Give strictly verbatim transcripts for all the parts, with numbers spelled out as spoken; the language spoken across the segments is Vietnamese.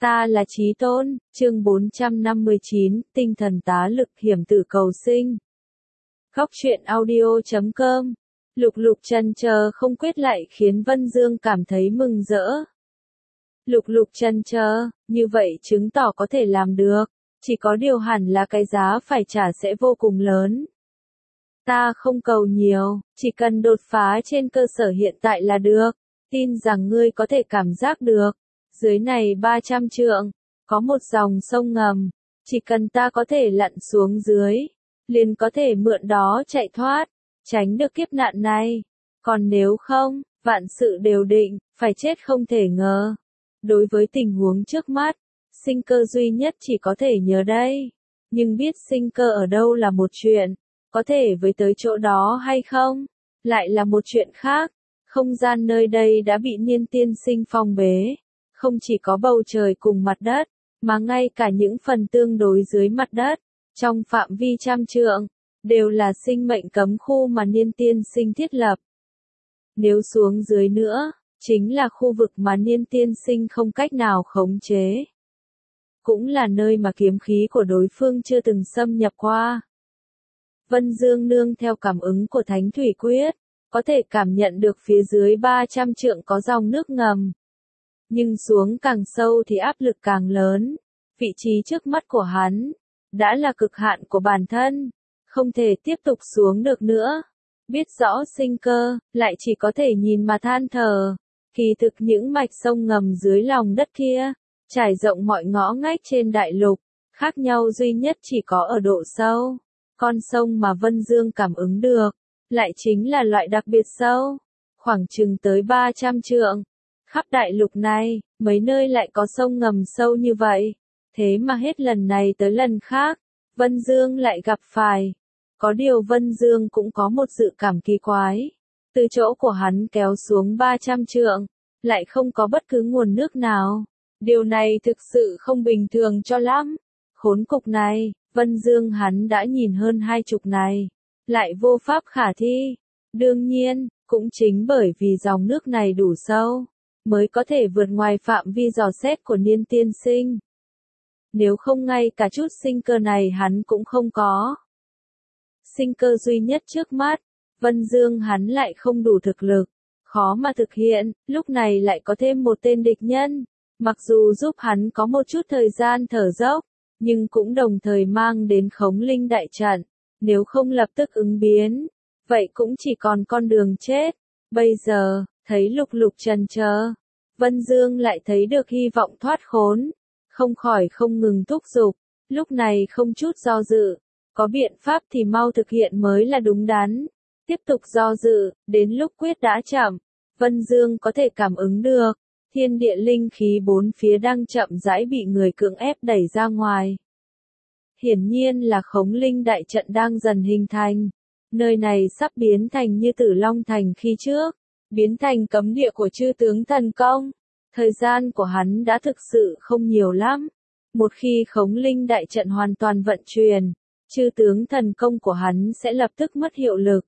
Ta là Chí Tôn, chương bốn trăm năm mươi chín, tinh thần tá lực hiểm tử cầu sinh. Góc truyện audio chấm com. Lục Lục trần chờ không quyết lại khiến Vân Dương cảm thấy mừng rỡ. Lục Lục trần chờ, như vậy chứng tỏ có thể làm được, chỉ có điều hẳn là cái giá phải trả sẽ vô cùng lớn. Ta không cầu nhiều, chỉ cần đột phá trên cơ sở hiện tại là được, tin rằng ngươi có thể cảm giác được. Dưới này ba trăm trượng, có một dòng sông ngầm, chỉ cần ta có thể lặn xuống dưới, liền có thể mượn đó chạy thoát, tránh được kiếp nạn này. Còn nếu không, vạn sự đều định, phải chết không thể ngờ. Đối với tình huống trước mắt, sinh cơ duy nhất chỉ có thể nhờ đây. Nhưng biết sinh cơ ở đâu là một chuyện, có thể với tới chỗ đó hay không, lại là một chuyện khác. Không gian nơi đây đã bị Niên Tiên Sinh phong bế. Không chỉ có bầu trời cùng mặt đất, mà ngay cả những phần tương đối dưới mặt đất, trong phạm vi trăm trượng, đều là sinh mệnh cấm khu mà Niên Tiên Sinh thiết lập. Nếu xuống dưới nữa, chính là khu vực mà Niên Tiên Sinh không cách nào khống chế. Cũng là nơi mà kiếm khí của đối phương chưa từng xâm nhập qua. Vân Dương nương theo cảm ứng của Thánh Thủy Quyết, có thể cảm nhận được phía dưới ba trăm trượng có dòng nước ngầm. Nhưng xuống càng sâu thì áp lực càng lớn. Vị trí trước mắt của hắn đã là cực hạn của bản thân, không thể tiếp tục xuống được nữa. Biết rõ sinh cơ, lại chỉ có thể nhìn mà than thở. Kỳ thực những mạch sông ngầm dưới lòng đất kia, trải rộng mọi ngõ ngách trên đại lục, khác nhau duy nhất chỉ có ở độ sâu. Con sông mà Vân Dương cảm ứng được, lại chính là loại đặc biệt sâu, khoảng chừng tới ba trăm trượng. Khắp đại lục này, mấy nơi lại có sông ngầm sâu như vậy. Thế mà hết lần này tới lần khác, Vân Dương lại gặp phải. Có điều Vân Dương cũng có một dự cảm kỳ quái. Từ chỗ của hắn kéo xuống ba trăm trượng, lại không có bất cứ nguồn nước nào. Điều này thực sự không bình thường cho lắm. Khốn cục này, Vân Dương hắn đã nhìn hơn hai chục này, lại vô pháp khả thi. Đương nhiên, cũng chính bởi vì dòng nước này đủ sâu, mới có thể vượt ngoài phạm vi dò xét của Niên Tiên Sinh. Nếu không ngay cả chút sinh cơ này hắn cũng không có. Sinh cơ duy nhất trước mắt, Vân Dương hắn lại không đủ thực lực, khó mà thực hiện, lúc này lại có thêm một tên địch nhân. Mặc dù giúp hắn có một chút thời gian thở dốc, nhưng cũng đồng thời mang đến Khống Linh đại trận. Nếu không lập tức ứng biến, vậy cũng chỉ còn con đường chết. Bây giờ, thấy Lục Lục trần chờ, Vân Dương lại thấy được hy vọng thoát khốn, không khỏi không ngừng thúc giục, lúc này không chút do dự, có biện pháp thì mau thực hiện mới là đúng đắn. Tiếp tục do dự, đến lúc quyết đã chậm, Vân Dương có thể cảm ứng được, thiên địa linh khí bốn phía đang chậm rãi bị người cưỡng ép đẩy ra ngoài. Hiển nhiên là Khống Linh đại trận đang dần hình thành, nơi này sắp biến thành như Tử Long Thành khi trước. Biến thành cấm địa của chư tướng thần công. Thời gian của hắn đã thực sự không nhiều lắm. Một khi Khống Linh đại trận hoàn toàn vận chuyển, chư tướng thần công của hắn sẽ lập tức mất hiệu lực.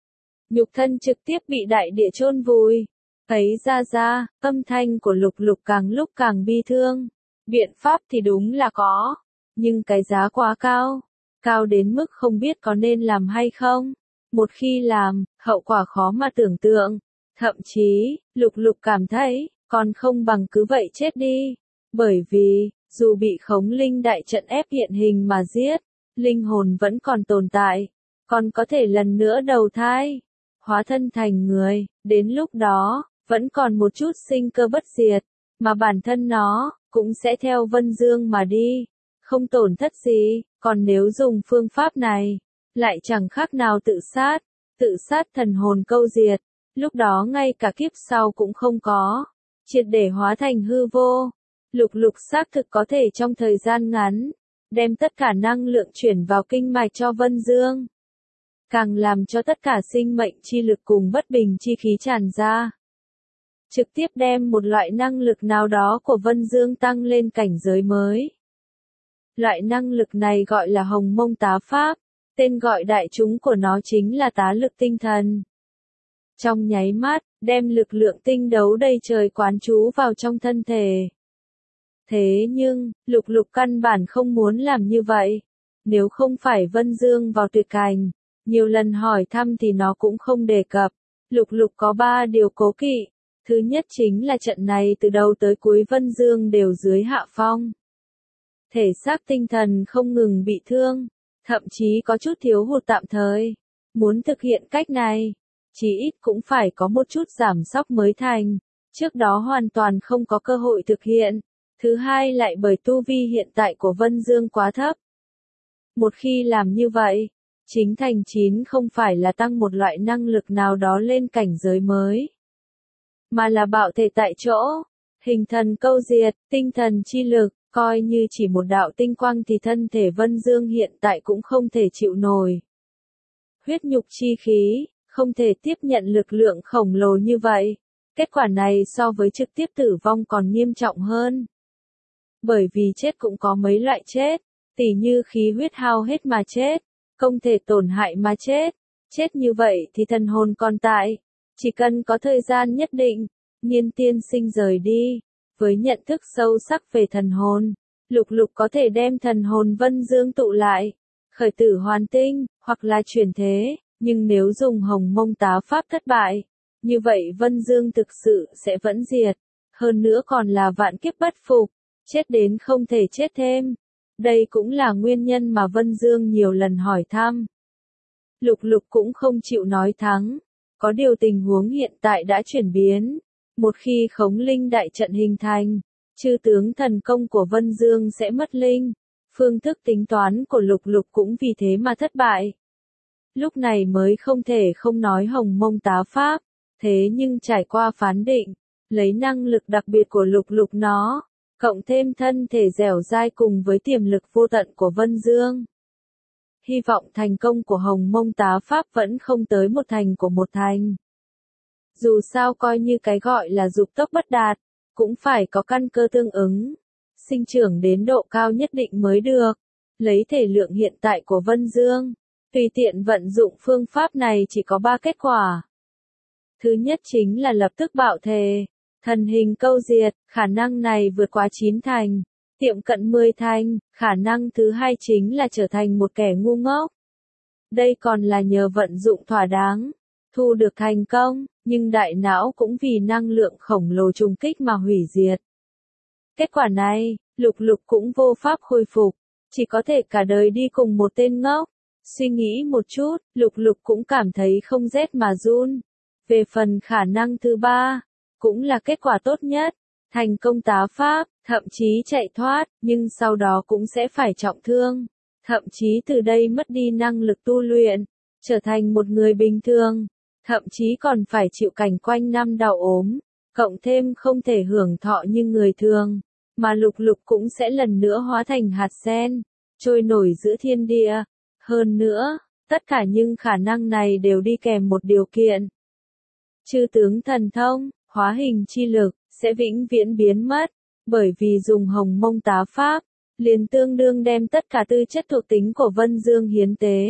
Nhục thân trực tiếp bị đại địa chôn vùi. Thấy ra ra, âm thanh của Lục Lục càng lúc càng bi thương. Biện pháp thì đúng là có, nhưng cái giá quá cao. Cao đến mức không biết có nên làm hay không. Một khi làm, hậu quả khó mà tưởng tượng. Thậm chí, Lục Lục cảm thấy, còn không bằng cứ vậy chết đi. Bởi vì, dù bị Khống Linh đại trận ép hiện hình mà giết, linh hồn vẫn còn tồn tại, còn có thể lần nữa đầu thai, hóa thân thành người, đến lúc đó, vẫn còn một chút sinh cơ bất diệt, mà bản thân nó, cũng sẽ theo Vân Dương mà đi, không tổn thất gì. Còn nếu dùng phương pháp này, lại chẳng khác nào tự sát, tự sát thần hồn câu diệt. Lúc đó ngay cả kiếp sau cũng không có, triệt để hóa thành hư vô. Lục Lục xác thực có thể trong thời gian ngắn, đem tất cả năng lượng chuyển vào kinh mạch cho Vân Dương. Càng làm cho tất cả sinh mệnh chi lực cùng bất bình chi khí tràn ra. Trực tiếp đem một loại năng lực nào đó của Vân Dương tăng lên cảnh giới mới. Loại năng lực này gọi là Hồng Mông Tá Pháp, tên gọi đại chúng của nó chính là tá lực tinh thần. Trong nháy mắt, đem lực lượng tinh đấu đầy trời quán trú vào trong thân thể. Thế nhưng, Lục Lục căn bản không muốn làm như vậy. Nếu không phải Vân Dương vào tuyệt cảnh, nhiều lần hỏi thăm thì nó cũng không đề cập. Lục Lục có ba điều cố kỵ. Thứ nhất chính là trận này từ đầu tới cuối Vân Dương đều dưới hạ phong. Thể xác tinh thần không ngừng bị thương, thậm chí có chút thiếu hụt tạm thời. Muốn thực hiện cách này, chí ít cũng phải có một chút giảm sóc mới thành. Trước đó hoàn toàn không có cơ hội thực hiện. Thứ hai lại bởi tu vi hiện tại của Vân Dương quá thấp. Một khi làm như vậy, chính thành chín không phải là tăng một loại năng lực nào đó lên cảnh giới mới, mà là bạo thể tại chỗ, hình thần câu diệt, tinh thần chi lực, coi như chỉ một đạo tinh quang thì thân thể Vân Dương hiện tại cũng không thể chịu nổi. Huyết nhục chi khí, không thể tiếp nhận lực lượng khổng lồ như vậy. Kết quả này so với trực tiếp tử vong còn nghiêm trọng hơn. Bởi vì chết cũng có mấy loại chết, tỉ như khí huyết hao hết mà chết, không thể tổn hại mà chết. Chết như vậy thì thần hồn còn tại, chỉ cần có thời gian nhất định, Nhiên tiên sinh rời đi. Với nhận thức sâu sắc về thần hồn, Lục Lục có thể đem thần hồn Vân Dương tụ lại, khởi tử hoàn tinh, hoặc là chuyển thế, nhưng nếu dùng Hồng Mông Tá Pháp thất bại, như vậy Vân Dương thực sự sẽ vẫn diệt, hơn nữa còn là vạn kiếp bất phục, chết đến không thể chết thêm. Đây cũng là nguyên nhân mà Vân Dương nhiều lần hỏi thăm. Lục Lục cũng không chịu nói thắng, có điều tình huống hiện tại đã chuyển biến. Một khi khống linh đại trận hình thành, chư tướng thần công của Vân Dương sẽ mất linh. Phương thức tính toán của Lục Lục cũng vì thế mà thất bại. Lúc này mới không thể không nói Hồng Mông Tá Pháp, thế nhưng trải qua phán định, lấy năng lực đặc biệt của Lục Lục nó, cộng thêm thân thể dẻo dai cùng với tiềm lực vô tận của Vân Dương. Hy vọng thành công của Hồng Mông Tá Pháp vẫn không tới một thành của một thành. Dù sao coi như cái gọi là dục tốc bất đạt, cũng phải có căn cơ tương ứng, sinh trưởng đến độ cao nhất định mới được. Lấy thể lượng hiện tại của Vân Dương, tùy tiện vận dụng phương pháp này chỉ có ba kết quả. Thứ nhất chính là lập tức bạo thể, thần hình câu diệt, khả năng này vượt quá chín thành, tiệm cận mười thành, khả năng thứ hai chính là trở thành một kẻ ngu ngốc. Đây còn là nhờ vận dụng thỏa đáng, thu được thành công, nhưng đại não cũng vì năng lượng khổng lồ trùng kích mà hủy diệt. Kết quả này, Lục Lục cũng vô pháp khôi phục, chỉ có thể cả đời đi cùng một tên ngốc. Suy nghĩ một chút, Lục Lục cũng cảm thấy không rét mà run. Về phần khả năng thứ ba, cũng là kết quả tốt nhất, thành công tá pháp, thậm chí chạy thoát, nhưng sau đó cũng sẽ phải trọng thương. Thậm chí từ đây mất đi năng lực tu luyện, trở thành một người bình thường. Thậm chí còn phải chịu cảnh quanh năm đau ốm, cộng thêm không thể hưởng thọ như người thường, mà Lục Lục cũng sẽ lần nữa hóa thành hạt sen, trôi nổi giữa thiên địa. Hơn nữa, tất cả những khả năng này đều đi kèm một điều kiện. Chư tướng thần thông, hóa hình chi lực, sẽ vĩnh viễn biến mất, bởi vì dùng Hồng Mông Tá Pháp, liền tương đương đem tất cả tư chất thuộc tính của Vân Dương hiến tế.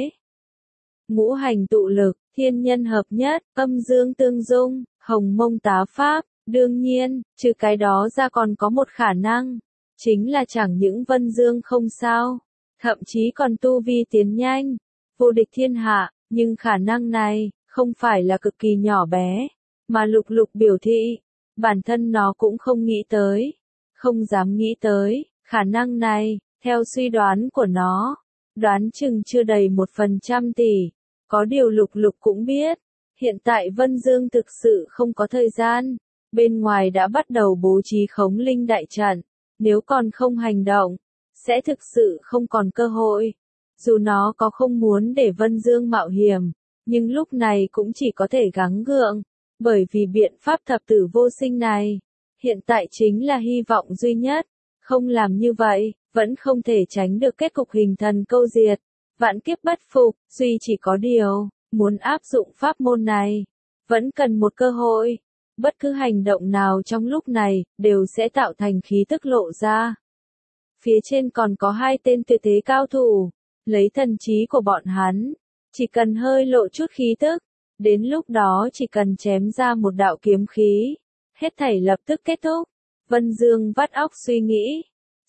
Ngũ hành tụ lực, thiên nhân hợp nhất, âm dương tương dung, Hồng Mông Tá Pháp, đương nhiên, trừ cái đó ra còn có một khả năng, chính là chẳng những Vân Dương không sao, thậm chí còn tu vi tiến nhanh, vô địch thiên hạ, nhưng khả năng này, không phải là cực kỳ nhỏ bé, mà Lục Lục biểu thị, bản thân nó cũng không nghĩ tới, không dám nghĩ tới, khả năng này, theo suy đoán của nó, đoán chừng chưa đầy một phần trăm tỷ. Có điều Lục Lục cũng biết, hiện tại Vân Dương thực sự không có thời gian, bên ngoài đã bắt đầu bố trí khống linh đại trận, nếu còn không hành động, sẽ thực sự không còn cơ hội. Dù nó có không muốn để Vân Dương mạo hiểm, nhưng lúc này cũng chỉ có thể gắng gượng, bởi vì biện pháp thập tử vô sinh này, hiện tại chính là hy vọng duy nhất, không làm như vậy, vẫn không thể tránh được kết cục hình thần câu diệt. Vạn kiếp bất phục, duy chỉ có điều, muốn áp dụng pháp môn này, vẫn cần một cơ hội. Bất cứ hành động nào trong lúc này, đều sẽ tạo thành khí tức lộ ra. Phía trên còn có hai tên tuyệt thế cao thủ, lấy thần trí của bọn hắn, chỉ cần hơi lộ chút khí tức, đến lúc đó chỉ cần chém ra một đạo kiếm khí, hết thảy lập tức kết thúc. Vân Dương vắt óc suy nghĩ,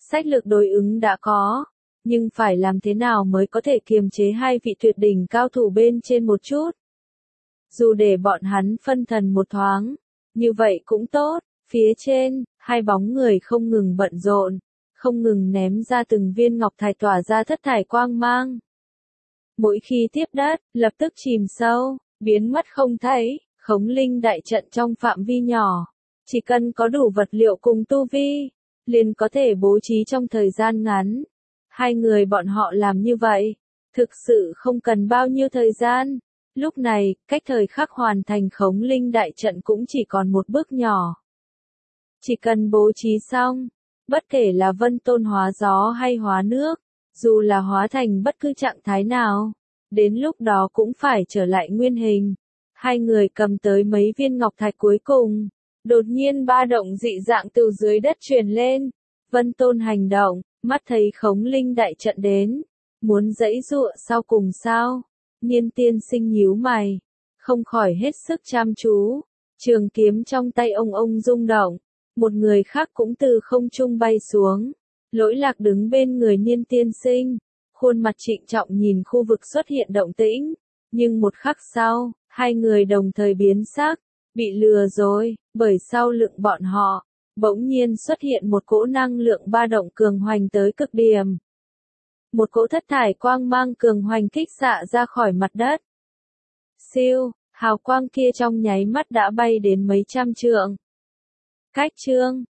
Sách lược đối ứng đã có, nhưng phải làm thế nào mới có thể kiềm chế hai vị tuyệt đỉnh cao thủ bên trên một chút. Dù để bọn hắn phân thần một thoáng, như vậy cũng tốt. Phía trên, hai bóng người không ngừng bận rộn, không ngừng ném ra từng viên ngọc thạch tỏa ra thất thải quang mang. Mỗi khi tiếp đất, lập tức chìm sâu, biến mất không thấy, khống linh đại trận trong phạm vi nhỏ. Chỉ cần có đủ vật liệu cùng tu vi, liền có thể bố trí trong thời gian ngắn. Hai người bọn họ làm như vậy, thực sự không cần bao nhiêu thời gian. Lúc này, cách thời khắc hoàn thành khống linh đại trận cũng chỉ còn một bước nhỏ. Chỉ cần bố trí xong, bất kể là vân tôn hóa gió hay hóa nước, dù là hóa thành bất cứ trạng thái nào, đến lúc đó cũng phải trở lại nguyên hình. Hai người cầm tới mấy viên ngọc thạch cuối cùng, đột nhiên ba động dị dạng từ dưới đất truyền lên. Vân tôn hành động, mắt thấy khống linh đại trận đến, muốn giãy giụa sau cùng sao? Niên tiên sinh nhíu mày, không khỏi hết sức chăm chú. Trường kiếm trong tay ông ông rung động, một người khác cũng từ không trung bay xuống. Lỗi Lạc đứng bên người Niên tiên sinh, khuôn mặt trịnh trọng nhìn khu vực xuất hiện động tĩnh, nhưng một khắc sau, hai người đồng thời biến sắc, bị lừa rồi, bởi sau lưng bọn họ, bỗng nhiên xuất hiện một cỗ năng lượng ba động cường hoành tới cực điểm. Một cỗ thất thải quang mang cường hoành kích xạ ra khỏi mặt đất. Siêu, hào quang kia trong nháy mắt đã bay đến mấy trăm trượng. Cách chương